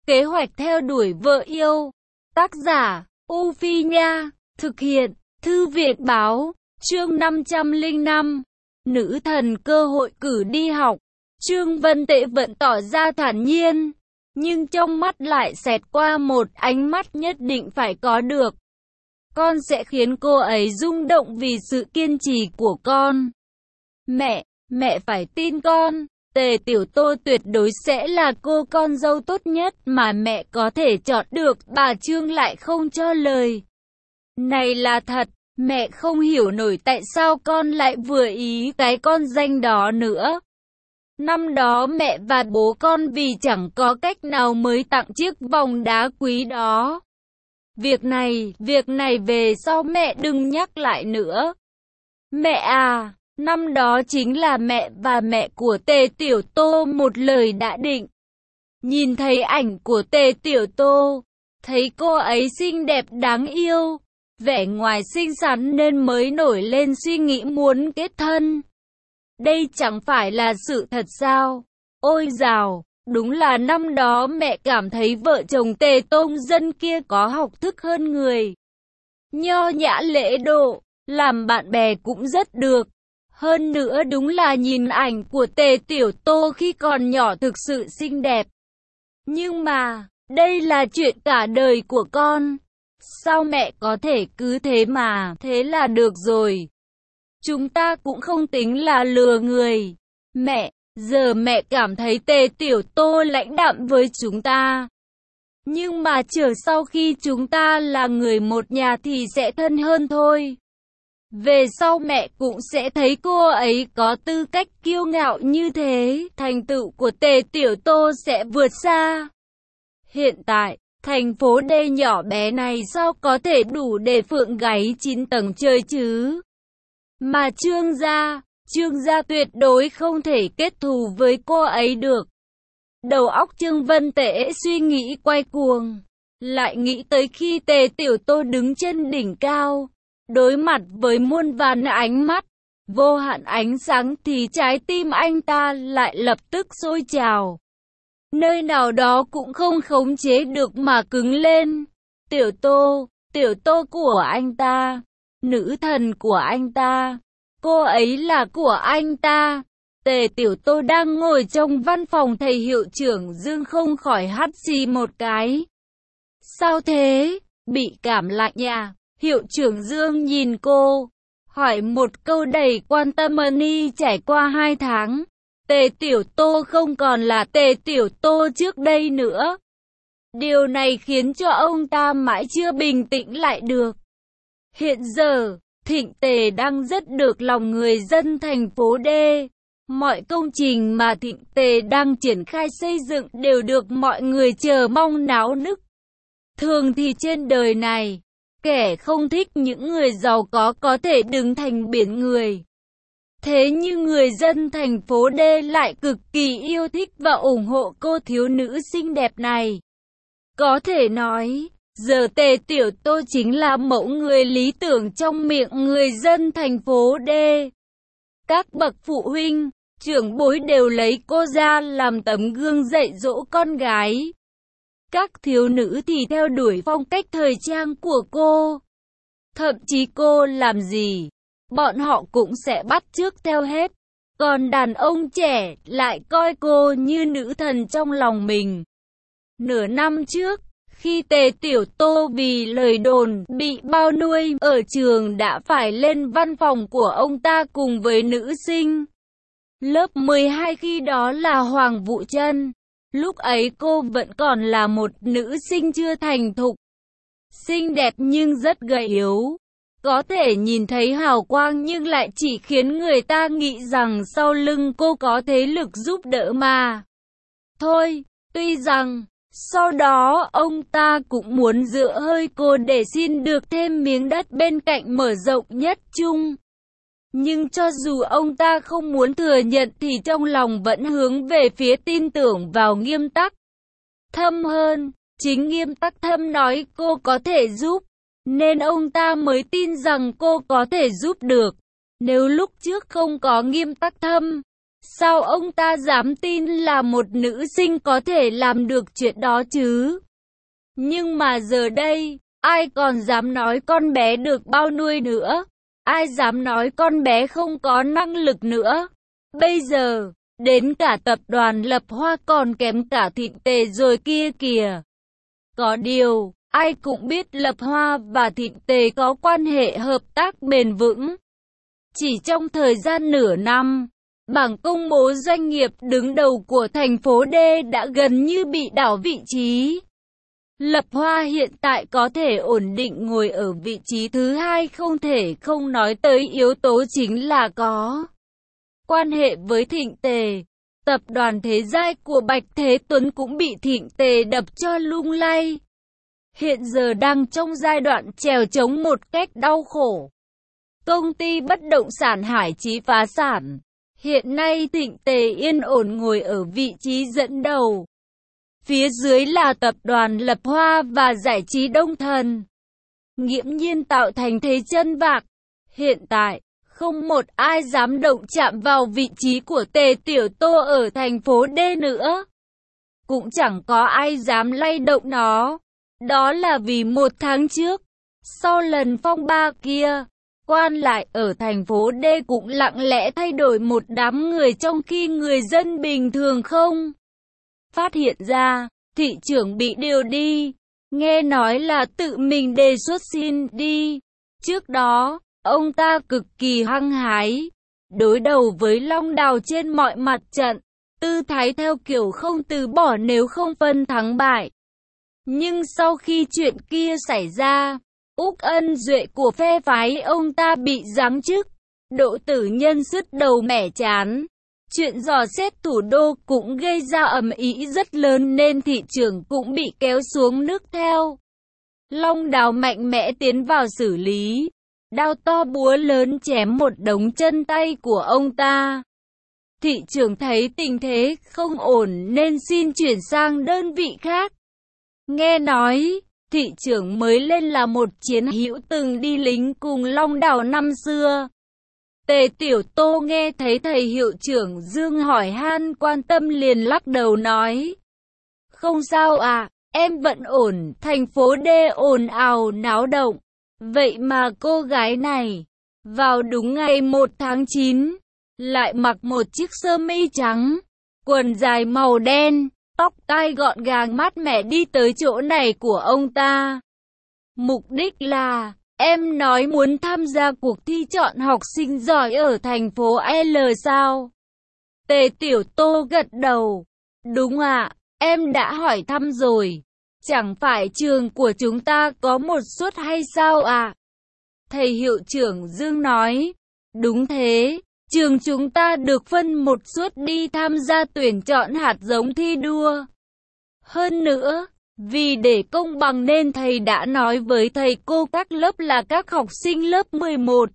Kế hoạch theo đuổi vợ yêu. Tác giả, U Phi Nha. Thực hiện, Thư viện Báo. Chương 505. Nữ thần cơ hội cử đi học. Trương Vân Tệ vẫn tỏ ra thản nhiên, nhưng trong mắt lại xẹt qua một ánh mắt nhất định phải có được. Con sẽ khiến cô ấy rung động vì sự kiên trì của con. Mẹ phải tin con. Tề Tiểu Tô tuyệt đối sẽ là cô con dâu tốt nhất mà mẹ có thể chọn được. Bà Trương lại không cho lời. Này là thật, mẹ không hiểu nổi tại sao con lại vừa ý cái con danh đó nữa. Năm đó mẹ và bố con vì chẳng có cách nào mới tặng chiếc vòng đá quý đó. Việc này về sau mẹ đừng nhắc lại nữa. Mẹ à, năm đó chính là mẹ và mẹ của Tề Tiểu Tô một lời đã định. Nhìn thấy ảnh của Tề Tiểu Tô, thấy cô ấy xinh đẹp đáng yêu, vẻ ngoài xinh xắn nên mới nổi lên suy nghĩ muốn kết thân. Đây chẳng phải là sự thật sao? Ôi dào, đúng là năm đó mẹ cảm thấy vợ chồng Tề Tông Dân kia có học thức hơn người. Nho nhã lễ độ, làm bạn bè cũng rất được. Hơn nữa đúng là nhìn ảnh của Tề Tiểu Tô khi còn nhỏ thực sự xinh đẹp. Nhưng mà, đây là chuyện cả đời của con. Sao mẹ có thể cứ thế mà, thế là được rồi. Chúng ta cũng không tính là lừa người. Mẹ, giờ mẹ cảm thấy Tề Tiểu Tô lãnh đạm với chúng ta. Nhưng mà chờ sau khi chúng ta là người một nhà thì sẽ thân hơn thôi. Về sau mẹ cũng sẽ thấy cô ấy có tư cách kiêu ngạo như thế, thành tựu của Tề Tiểu Tô sẽ vượt xa. Hiện tại, thành phố D nhỏ bé này sao có thể đủ để phượng gáy 9 tầng trời chứ? Mà Trương gia tuyệt đối không thể kết thù với cô ấy được. Đầu óc Trương Vân Tễ suy nghĩ quay cuồng, lại nghĩ tới khi Tề Tiểu Tô đứng trên đỉnh cao, đối mặt với muôn vàn ánh mắt, vô hạn ánh sáng thì trái tim anh ta lại lập tức sôi trào. Nơi nào đó cũng không khống chế được mà cứng lên. Tiểu Tô của anh ta, nữ thần của anh ta, cô ấy là của anh ta. Tề Tiểu Tô đang ngồi trong văn phòng thầy hiệu trưởng Dương không khỏi hắt xì một cái. Sao thế? Bị cảm lạnh à? Hiệu trưởng Dương nhìn cô, hỏi một câu đầy quan tâm. Trải qua 2 tháng, Tề Tiểu Tô không còn là Tề Tiểu Tô trước đây nữa. Điều này khiến cho ông ta mãi chưa bình tĩnh lại được. Hiện giờ, Thịnh Tề đang rất được lòng người dân thành phố D. Mọi công trình mà Thịnh Tề đang triển khai xây dựng đều được mọi người chờ mong náo nức. Thường thì trên đời này, kẻ không thích những người giàu có thể đứng thành biển người. Thế nhưng người dân thành phố D lại cực kỳ yêu thích và ủng hộ cô thiếu nữ xinh đẹp này. Có thể nói, giờ Tề Tiểu Tô chính là mẫu người lý tưởng trong miệng người dân thành phố D. Các bậc phụ huynh, trưởng bối đều lấy cô ra làm tấm gương dạy dỗ con gái. Các thiếu nữ thì theo đuổi phong cách thời trang của cô. Thậm chí cô làm gì, bọn họ cũng sẽ bắt chước theo hết. Còn đàn ông trẻ lại coi cô như nữ thần trong lòng mình. Nửa năm trước, khi Tề Tiểu Tô vì lời đồn bị bao nuôi ở trường đã phải lên văn phòng của ông ta cùng với nữ sinh lớp 12 khi đó là Hoàng Vũ Trân. Lúc ấy cô vẫn còn là một nữ sinh chưa thành thục. Xinh đẹp nhưng rất gầy yếu. Có thể nhìn thấy hào quang nhưng lại chỉ khiến người ta nghĩ rằng sau lưng cô có thế lực giúp đỡ mà thôi. Tuy rằng sau đó ông ta cũng muốn dựa hơi cô để xin được thêm miếng đất bên cạnh mở rộng nhất trung. Nhưng cho dù ông ta không muốn thừa nhận thì trong lòng vẫn hướng về phía tin tưởng vào Nghiêm Tắc Thâm hơn. Chính Nghiêm Tắc Thâm nói cô có thể giúp, nên ông ta mới tin rằng cô có thể giúp được. Nếu lúc trước không có Nghiêm Tắc Thâm, Sao ông ta dám tin là một nữ sinh có thể làm được chuyện đó chứ? Nhưng mà giờ đây, ai còn dám nói con bé được bao nuôi nữa? Ai dám nói con bé không có năng lực nữa? Bây giờ, đến cả tập đoàn Lập Hoa còn kém cả Thịnh Tề rồi kia kìa. Có điều, ai cũng biết Lập Hoa và Thịnh Tề có quan hệ hợp tác bền vững. Chỉ trong thời gian nửa năm, bảng công bố doanh nghiệp đứng đầu của thành phố D đã gần như bị đảo vị trí. Lập Hoa hiện tại có thể ổn định ngồi ở vị trí thứ hai, không thể không nói tới yếu tố chính là có quan hệ với Thịnh Tề. Tập đoàn Thế Giai của Bạch Thế Tuấn cũng bị Thịnh Tề đập cho lung lay. Hiện giờ đang trong giai đoạn trèo trống một cách đau khổ. Công ty bất động sản Hải Chí phá sản. Hiện nay Thịnh Tề yên ổn ngồi ở vị trí dẫn đầu. Phía dưới là tập đoàn Lập Hoa và giải trí Đông Thần. Nghiễm nhiên tạo thành thế chân vạc. Hiện tại, không một ai dám động chạm vào vị trí của Tề Tiểu Tô ở thành phố D nữa. Cũng chẳng có ai dám lay động nó. Đó là vì một tháng trước, sau lần phong ba kia, quan lại ở thành phố D cũng lặng lẽ thay đổi một đám người, trong khi người dân bình thường không phát hiện ra. Thị trưởng bị điều đi, nghe nói là tự mình đề xuất xin đi. Trước đó, ông ta cực kỳ hăng hái, đối đầu với Long Đào trên mọi mặt trận, tư thái theo kiểu không từ bỏ nếu không phân thắng bại. Nhưng sau khi chuyện kia xảy ra, Úc Ân Duệ của phe phái ông ta bị giáng chức, Đỗ Tử Nhân sứt đầu mẻ chán. Chuyện dò xét thủ đô cũng gây ra ầm ĩ rất lớn nên thị trưởng cũng bị kéo xuống nước theo. Long Đào mạnh mẽ tiến vào xử lý, đao to búa lớn chém một đống chân tay của ông ta. Thị trưởng thấy tình thế không ổn nên xin chuyển sang đơn vị khác. Nghe nói, thị trưởng mới lên là một chiến hữu từng đi lính cùng Long Đào năm xưa. Tề Tiểu Tô nghe thấy thầy hiệu trưởng Dương hỏi han quan tâm liền lắc đầu nói. Không sao à, em vẫn ổn, thành phố D ồn ào náo động. Vậy mà cô gái này, vào đúng ngày 1 tháng 9, lại mặc một chiếc sơ mi trắng, quần dài màu đen, tóc tai gọn gàng mát mẻ đi tới chỗ này của ông ta. Mục đích là, em nói muốn tham gia cuộc thi chọn học sinh giỏi ở thành phố L sao? Tề Tiểu Tô gật đầu. Đúng ạ, em đã hỏi thăm rồi. Chẳng phải trường của chúng ta có một suất hay sao ạ? Thầy hiệu trưởng Dương nói. Đúng thế, trường chúng ta được phân một suất đi tham gia tuyển chọn hạt giống thi đua. Hơn nữa, vì để công bằng nên thầy đã nói với thầy cô các lớp là các học sinh lớp 11,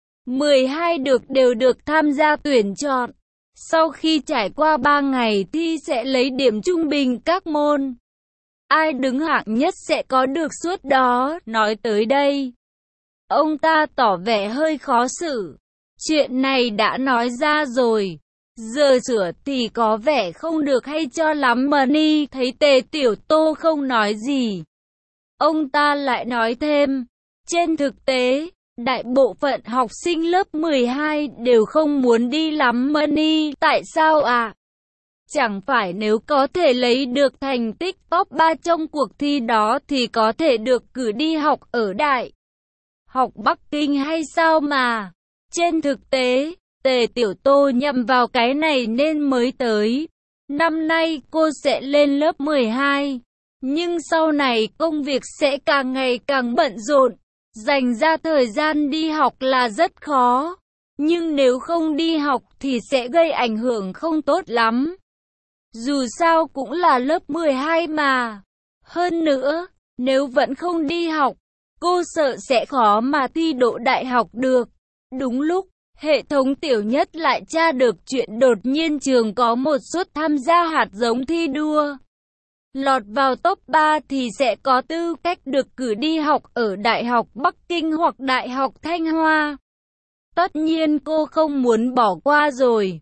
12 đều được tham gia tuyển chọn. Sau khi trải qua 3 ngày thi sẽ lấy điểm trung bình các môn. Ai đứng hạng nhất sẽ có được suất đó. Nói tới đây, ông ta tỏ vẻ hơi khó xử. Chuyện này đã nói ra rồi, giờ sửa thì có vẻ không được hay cho lắm mà ni. Thấy Tề Tiểu Tô không nói gì, ông ta lại nói thêm. Trên thực tế, đại bộ phận học sinh lớp 12 đều không muốn đi lắm mà ni. Tại sao ạ? Chẳng phải nếu có thể lấy được thành tích top 3 trong cuộc thi đó thì có thể được cử đi học ở Đại học Bắc Kinh hay sao mà? Trên thực tế, Tề Tiểu Tô nhầm vào cái này nên mới tới. Năm nay cô sẽ lên lớp 12, nhưng sau này công việc sẽ càng ngày càng bận rộn. Dành ra thời gian đi học là rất khó, nhưng nếu không đi học thì sẽ gây ảnh hưởng không tốt lắm. Dù sao cũng là lớp 12 mà. Hơn nữa, nếu vẫn không đi học, cô sợ sẽ khó mà thi đỗ đại học được. Đúng lúc, hệ thống Tiểu Nhất lại tra được chuyện đột nhiên trường có một suất tham gia hạt giống thi đua. Lọt vào top 3 thì sẽ có tư cách được cử đi học ở Đại học Bắc Kinh hoặc Đại học Thanh Hoa. Tất nhiên cô không muốn bỏ qua rồi.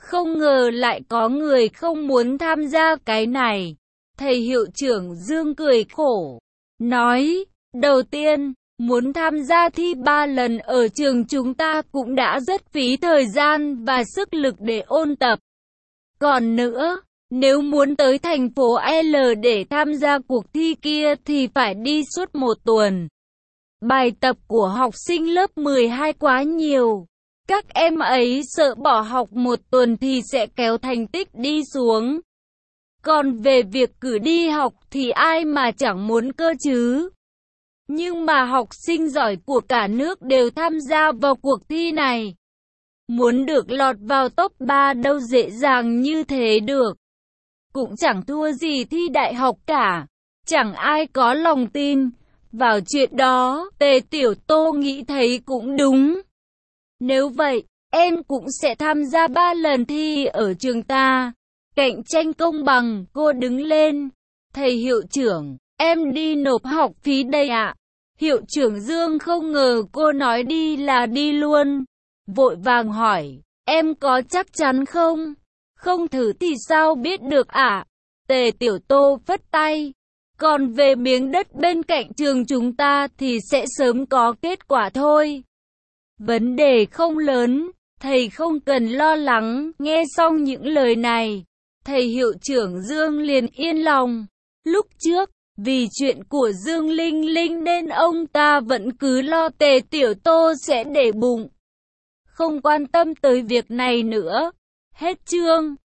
Không ngờ lại có người không muốn tham gia cái này. Thầy hiệu trưởng Dương cười khổ, nói, đầu tiên, muốn tham gia thi 3 lần ở trường chúng ta cũng đã rất phí thời gian và sức lực để ôn tập. Còn nữa, nếu muốn tới thành phố L để tham gia cuộc thi kia thì phải đi suốt 1 tuần. Bài tập của học sinh lớp 12 quá nhiều. Các em ấy sợ bỏ học 1 tuần thì sẽ kéo thành tích đi xuống. Còn về việc cử đi học thì ai mà chẳng muốn cơ chứ. Nhưng mà học sinh giỏi của cả nước đều tham gia vào cuộc thi này. Muốn được lọt vào top 3 đâu dễ dàng như thế được. Cũng chẳng thua gì thi đại học cả. Chẳng ai có lòng tin vào chuyện đó. Tề Tiểu Tô nghĩ thấy cũng đúng. Nếu vậy, em cũng sẽ tham gia 3 lần thi ở trường ta. Cạnh tranh công bằng, cô đứng lên. Thầy hiệu trưởng, em đi nộp học phí đây ạ. Hiệu trưởng Dương không ngờ cô nói đi là đi luôn. Vội vàng hỏi, em có chắc chắn không? Không thử thì sao biết được ạ? Tề Tiểu Tô phất tay. Còn về miếng đất bên cạnh trường chúng ta thì sẽ sớm có kết quả thôi. Vấn đề không lớn, thầy không cần lo lắng. Nghe xong những lời này, thầy hiệu trưởng Dương liền yên lòng. Lúc trước, vì chuyện của Dương Linh Linh nên ông ta vẫn cứ lo Tề Tiểu Tô sẽ để bụng. Không quan tâm tới việc này nữa. Hết chương.